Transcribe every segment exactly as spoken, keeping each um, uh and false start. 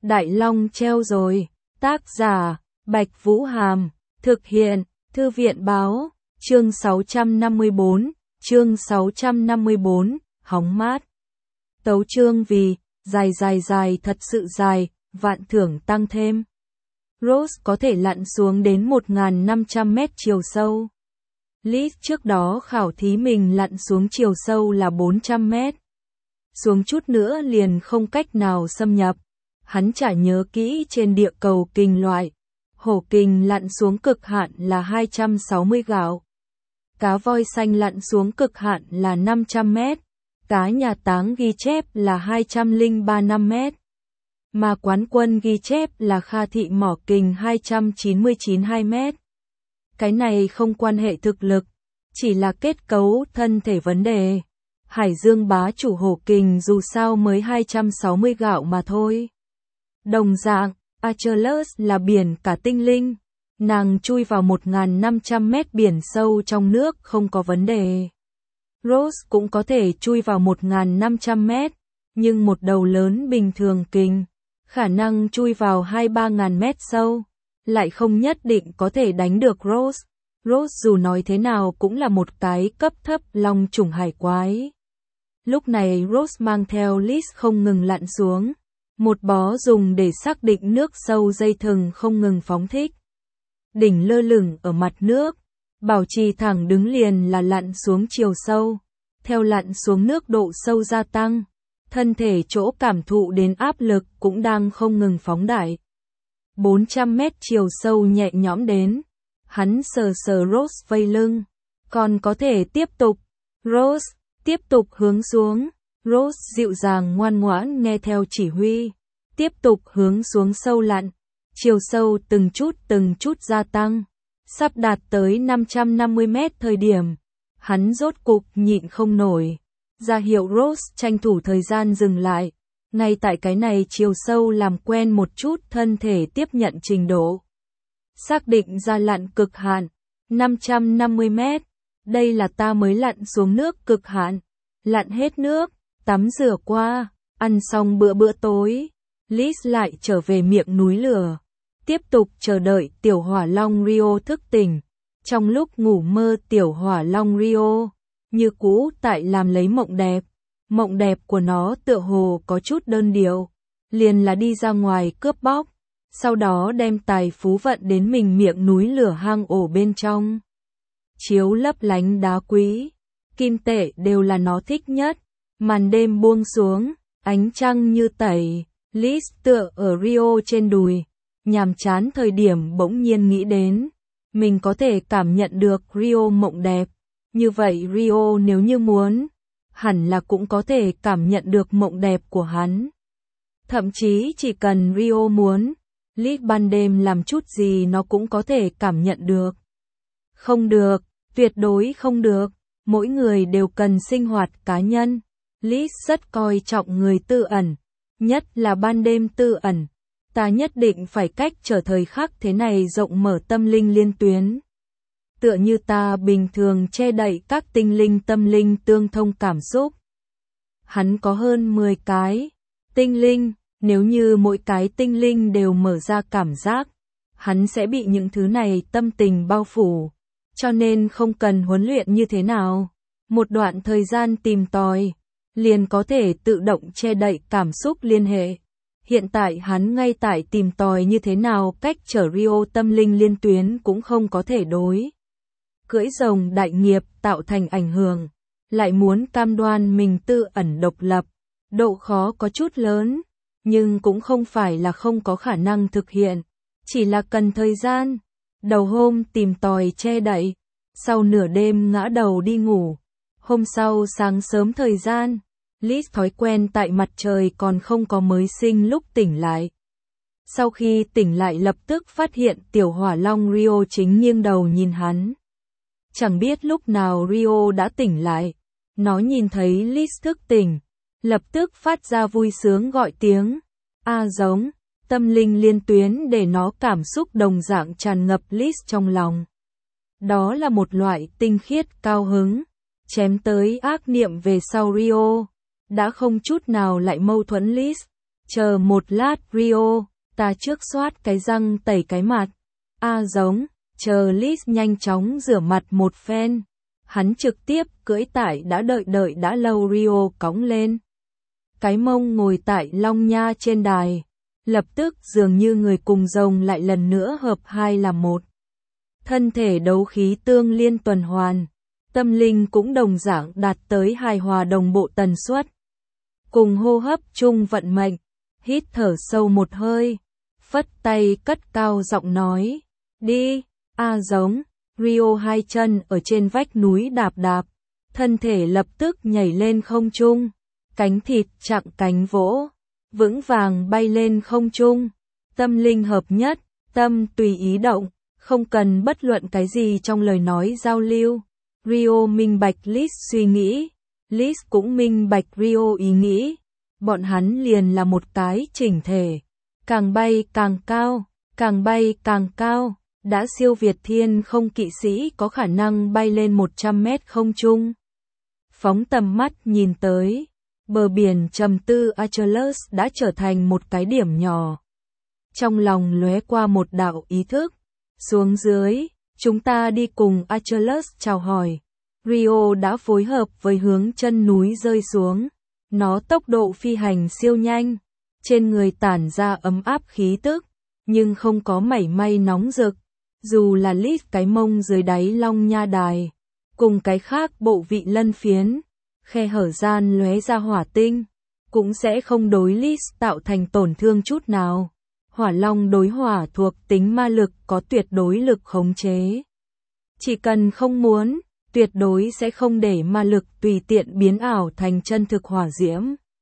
Đại Long treo rồi. Tác giả, Bạch Vũ Hàm. Thực hiện, Thư viện Báo. Chương sáu trăm năm mươi tư, chương sáu trăm năm mươi tư, hóng mát. Tấu chương vì, dài dài dài thật sự dài, vạn thưởng tăng thêm. Rose có thể lặn xuống đến một nghìn năm trăm mét chiều sâu. Liz trước đó khảo thí mình lặn xuống chiều sâu là bốn trăm mét. Xuống chút nữa liền không cách nào xâm nhập. Hắn chả nhớ kỹ trên địa cầu kình loại. Hổ kình lặn xuống cực hạn là hai trăm sáu mươi gạo. Cá voi xanh lặn xuống cực hạn là năm trăm mét. Cá nhà táng ghi chép là hai trăm lẻ ba phẩy năm mét. Mà quán quân ghi chép là Kha Thị mỏ kình hai trăm chín mươi chín phẩy hai mét. Cái này không quan hệ thực lực, chỉ là kết cấu thân thể vấn đề. Hải Dương bá chủ hổ kình dù sao mới hai trăm sáu mươi gạo mà thôi. Đồng dạng, Achilles là biển cả tinh linh. Nàng chui vào một nghìn năm trăm mét biển sâu trong nước không có vấn đề. Rose cũng có thể chui vào một nghìn năm trăm mét, nhưng một đầu lớn bình thường kình, khả năng chui vào hai ba ngàn mét sâu, lại không nhất định có thể đánh được Rose. Rose dù nói thế nào cũng là một cái cấp thấp long chủng hải quái. Lúc này Rose mang theo Liz không ngừng lặn xuống. Một bó dùng để xác định nước sâu dây thừng không ngừng phóng thích. Đỉnh lơ lửng ở mặt nước, bảo trì thẳng đứng liền là lặn xuống chiều sâu. Theo lặn xuống nước độ sâu gia tăng, thân thể chỗ cảm thụ đến áp lực cũng đang không ngừng phóng đại. bốn trăm mét chiều sâu nhẹ nhõm đến, hắn sờ sờ Rose vây lưng, còn có thể tiếp tục. Rose, tiếp tục hướng xuống. Rose dịu dàng ngoan ngoãn nghe theo chỉ huy, tiếp tục hướng xuống sâu lặn, chiều sâu từng chút từng chút gia tăng, sắp đạt tới năm trăm năm mươi mét thời điểm, hắn rốt cục nhịn không nổi, ra hiệu Rose tranh thủ thời gian dừng lại, ngay tại cái này chiều sâu làm quen một chút thân thể tiếp nhận trình độ. Xác định ra lặn cực hạn, năm trăm năm mươi mét, đây là ta mới lặn xuống nước cực hạn, lặn hết nước. Tắm rửa qua, ăn xong bữa bữa tối, Liz lại trở về miệng núi lửa, tiếp tục chờ đợi tiểu hỏa long Rio thức tỉnh. Trong lúc ngủ mơ tiểu hỏa long Rio, như cũ tại làm lấy mộng đẹp. Mộng đẹp của nó tựa hồ có chút đơn điệu, liền là đi ra ngoài cướp bóc, sau đó đem tài phú vận đến mình miệng núi lửa hang ổ bên trong. Chiếu lấp lánh đá quý, kim tệ đều là nó thích nhất. Màn đêm buông xuống, ánh trăng như tẩy, Liz tựa ở Rio trên đùi, nhàm chán thời điểm bỗng nhiên nghĩ đến, mình có thể cảm nhận được Rio mộng đẹp, như vậy Rio nếu như muốn, hẳn là cũng có thể cảm nhận được mộng đẹp của hắn. Thậm chí chỉ cần Rio muốn, Liz ban đêm làm chút gì nó cũng có thể cảm nhận được. Không được, tuyệt đối không được, mỗi người đều cần sinh hoạt cá nhân. Liz rất coi trọng người tư ẩn, nhất là ban đêm tư ẩn. Ta nhất định phải cách trở thời khắc thế này rộng mở tâm linh liên tuyến. Tựa như ta bình thường che đậy các tinh linh tâm linh tương thông cảm xúc. Hắn có hơn mười cái tinh linh, nếu như mỗi cái tinh linh đều mở ra cảm giác, hắn sẽ bị những thứ này tâm tình bao phủ, cho nên không cần huấn luyện như thế nào. Một đoạn thời gian tìm tòi, liền có thể tự động che đậy cảm xúc liên hệ. Hiện tại hắn ngay tại tìm tòi như thế nào cách trở Rio tâm linh liên tuyến cũng không có thể đối. Cưỡi rồng đại nghiệp tạo thành ảnh hưởng, lại muốn cam đoan mình tư ẩn độc lập. Độ khó có chút lớn, nhưng cũng không phải là không có khả năng thực hiện, chỉ là cần thời gian. Đầu hôm tìm tòi che đậy, sau nửa đêm ngã đầu đi ngủ. Hôm sau sáng sớm thời gian, Liz thói quen tại mặt trời còn không có mới sinh lúc tỉnh lại. Sau khi tỉnh lại lập tức phát hiện tiểu hỏa long Rio chính nghiêng đầu nhìn hắn. Chẳng biết lúc nào Rio đã tỉnh lại, nó nhìn thấy Liz thức tỉnh, lập tức phát ra vui sướng gọi tiếng. A giống, tâm linh liên tuyến để nó cảm xúc đồng dạng tràn ngập Liz trong lòng. Đó là một loại tinh khiết cao hứng. Chém tới ác niệm về sau Rio, đã không chút nào lại mâu thuẫn Liz, Chờ một lát Rio, ta trước xoát cái răng tẩy cái mặt. A giống, chờ Liz nhanh chóng rửa mặt một phen. Hắn trực tiếp cưỡi tại đã đợi đợi đã lâu Rio cõng lên. Cái mông ngồi tại long nha trên đài. Lập tức dường như người cùng rồng lại lần nữa hợp hai làm một. Thân thể đấu khí tương liên tuần hoàn. Tâm linh cũng đồng dạng đạt tới hài hòa đồng bộ tần suất. Cùng hô hấp chung vận mệnh. Hít thở sâu một hơi. Phất tay cất cao giọng nói. Đi, A giống. Rio hai chân ở trên vách núi đạp đạp. Thân thể lập tức nhảy lên không trung. Cánh thịt chạm cánh vỗ. Vững vàng bay lên không trung. Tâm linh hợp nhất. Tâm tùy ý động. Không cần bất luận cái gì trong lời nói giao lưu. Rio minh bạch Liz suy nghĩ. Liz cũng minh bạch Rio ý nghĩ. Bọn hắn liền là một cái chỉnh thể. Càng bay càng cao. Càng bay càng cao. Đã siêu việt thiên không kỵ sĩ có khả năng bay lên một trăm mét không trung. Phóng tầm mắt nhìn tới. Bờ biển trầm tư Achilles đã trở thành một cái điểm nhỏ. Trong lòng lóe qua một đạo ý thức. Xuống dưới, chúng ta đi cùng Achilles chào hỏi. Rio đã phối hợp với hướng chân núi rơi xuống. Nó tốc độ phi hành siêu nhanh. Trên người tản ra ấm áp khí tức. Nhưng không có mảy may nóng rực. Dù là Liz cái mông dưới đáy long nha đài. Cùng cái khác bộ vị lân phiến. Khe hở gian lóe ra hỏa tinh. Cũng sẽ không đối Liz tạo thành tổn thương chút nào. Hỏa long đối hỏa thuộc tính ma lực có tuyệt đối lực khống chế. Chỉ cần không muốn, tuyệt đối sẽ không để ma lực tùy tiện biến ảo thành chân thực hỏa diễm.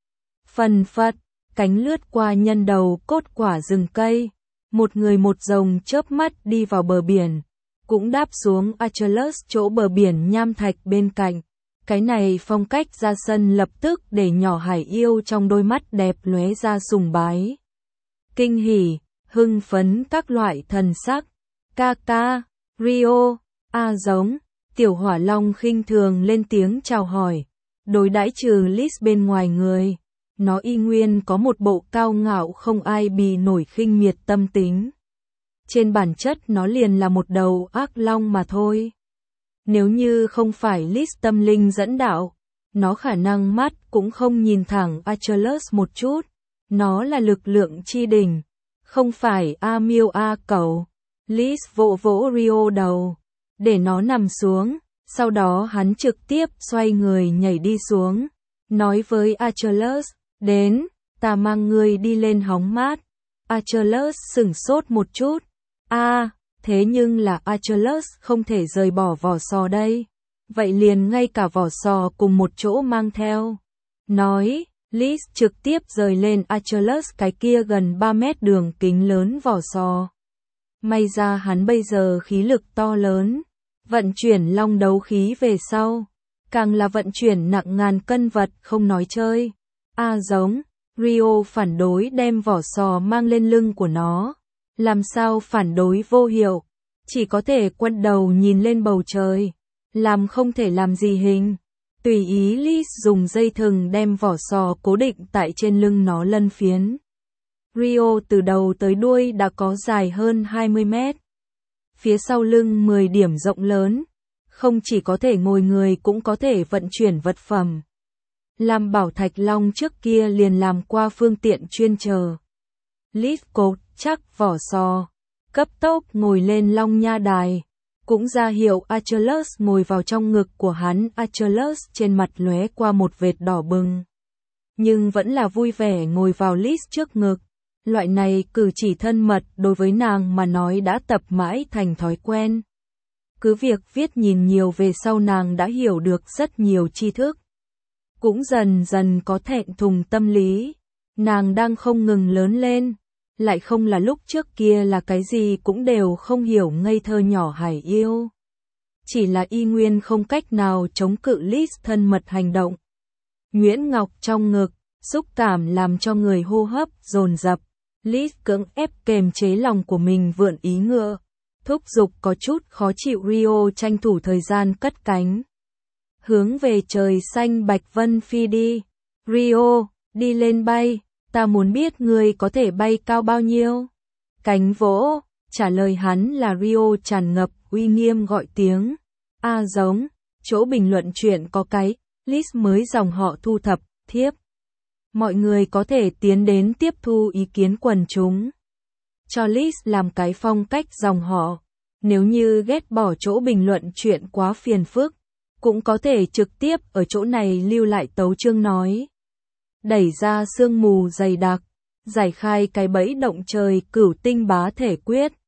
Phần phật, cánh lướt qua nhân đầu cốt quả rừng cây. Một người một rồng chớp mắt đi vào bờ biển. Cũng đáp xuống Achilles chỗ bờ biển nham thạch bên cạnh. Cái này phong cách ra sân lập tức để nhỏ hải yêu trong đôi mắt đẹp lóe ra sùng bái. Kinh hỉ, hưng phấn các loại thần sắc. Ca ca, Rio, A giống, tiểu hỏa long khinh thường lên tiếng chào hỏi. Đối đãi trừ Liz bên ngoài người. Nó y nguyên có một bộ cao ngạo không ai bì nổi khinh miệt tâm tính. Trên bản chất nó liền là một đầu ác long mà thôi. Nếu như không phải Liz tâm linh dẫn đạo, nó khả năng mắt cũng không nhìn thẳng Achilles một chút. Nó là lực lượng chi đỉnh, không phải A miêu A cẩu. Liz vỗ vỗ Rio đầu, để nó nằm xuống, sau đó hắn trực tiếp xoay người nhảy đi xuống, nói với Achilles, đến, ta mang ngươi đi lên hóng mát. Achilles sửng sốt một chút, a, à, thế nhưng là Achilles không thể rời bỏ vỏ sò đây, vậy liền ngay cả vỏ sò cùng một chỗ mang theo. Nói, Liz trực tiếp rời lên Achilles cái kia gần ba mét đường kính lớn vỏ sò. May ra hắn bây giờ khí lực to lớn, vận chuyển long đấu khí về sau, càng là vận chuyển nặng ngàn cân vật không nói chơi. A giống, Rio phản đối đem vỏ sò mang lên lưng của nó. Làm sao phản đối vô hiệu, chỉ có thể quay đầu nhìn lên bầu trời, làm không thể làm gì hình. Tùy ý Liz dùng dây thừng đem vỏ sò cố định tại trên lưng nó lân phiến. Rio từ đầu tới đuôi đã có dài hơn hai mươi mét. Phía sau lưng mười điểm rộng lớn, không chỉ có thể ngồi người cũng có thể vận chuyển vật phẩm. Làm bảo thạch long trước kia liền làm qua phương tiện chuyên chờ. Liz cột chắc vỏ sò, cấp tốc ngồi lên long nha đài. Cũng ra hiệu Achilles ngồi vào trong ngực của hắn. Achilles trên mặt lóe qua một vệt đỏ bừng, nhưng vẫn là vui vẻ ngồi vào Liz trước ngực. Loại này cử chỉ thân mật đối với nàng mà nói đã tập mãi thành thói quen. Cứ việc viết nhìn nhiều về sau nàng đã hiểu được rất nhiều tri thức. Cũng dần dần có thẹn thùng tâm lý. Nàng đang không ngừng lớn lên. Lại không là lúc trước kia là cái gì cũng đều không hiểu ngây thơ nhỏ hải yêu. Chỉ là y nguyên không cách nào chống cự Liz thân mật hành động. Nguyễn Ngọc trong ngực, xúc cảm làm cho người hô hấp dồn dập. Liz cưỡng ép kềm chế lòng của mình vượn ý ngựa. Thúc giục có chút khó chịu. Rio tranh thủ thời gian cất cánh. Hướng về trời xanh bạch vân phi đi. Rio, đi lên bay. Ta muốn biết ngươi có thể bay cao bao nhiêu? Cánh vỗ, trả lời hắn là Rio tràn ngập uy nghiêm gọi tiếng. A giống, chỗ bình luận chuyện có cái, list mới dòng họ thu thập, thiếp. Mọi người có thể tiến đến tiếp thu ý kiến quần chúng. Cho list làm cái phong cách dòng họ. Nếu như ghét bỏ chỗ bình luận chuyện quá phiền phức, cũng có thể trực tiếp ở chỗ này lưu lại tấu chương nói. Đẩy ra sương mù dày đặc, giải khai cái bẫy động trời cửu tinh bá thể quyết.